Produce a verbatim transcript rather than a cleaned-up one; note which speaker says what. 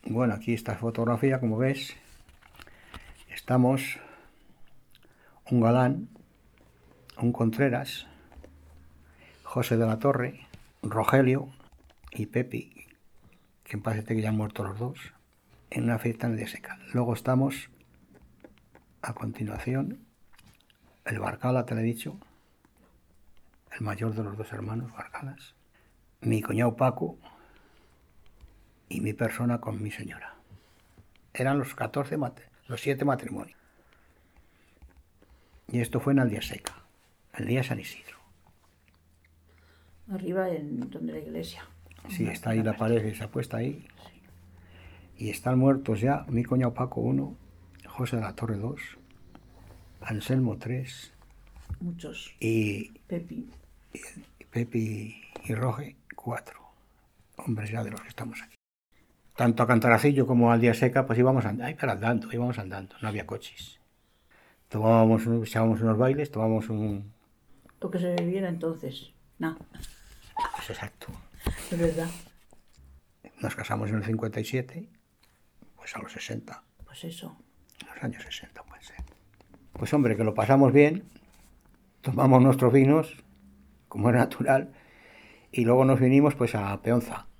Speaker 1: Bueno, aquí esta fotografía, como ves, estamos un Galán, un Contreras, José de la Torre, Rogelio y Pepi, que en paz esté, que ya han muerto los dos, en una fiesta en el de Seca. Luego estamos, a continuación, el Barcala, te lo he dicho, el mayor de los dos hermanos Barcalas, mi cuñado Paco y mi persona con mi señora. Eran los catorce, los siete matrimonios. Y esto fue en Aldea-Seca, el día de San Isidro.
Speaker 2: Arriba, en donde la iglesia.
Speaker 1: Sí, está ahí la pared, esa puesta ahí. Sí. Y están muertos ya mi cuñado Paco uno, José de la Torre dos, Anselmo tres.
Speaker 2: Muchos.
Speaker 1: Y
Speaker 2: Pepi.
Speaker 1: Y Pepi y Roge cuatro. Hombres ya de los que estamos aquí. Tanto a Cantaracillo como a Aldea-Seca, pues íbamos andando, ay, pero andando, íbamos andando, no había coches. Tomábamos, echábamos unos bailes, tomábamos un...
Speaker 2: Lo que se viviera entonces. No.
Speaker 1: Pues exacto.
Speaker 2: Es verdad.
Speaker 1: Nos casamos en el cincuenta y siete, pues a los sesenta.
Speaker 2: Pues eso.
Speaker 1: En los años sesenta puede ser. Pues hombre, que lo pasamos bien, tomamos nuestros vinos, como era natural, y luego nos vinimos pues a Peonza.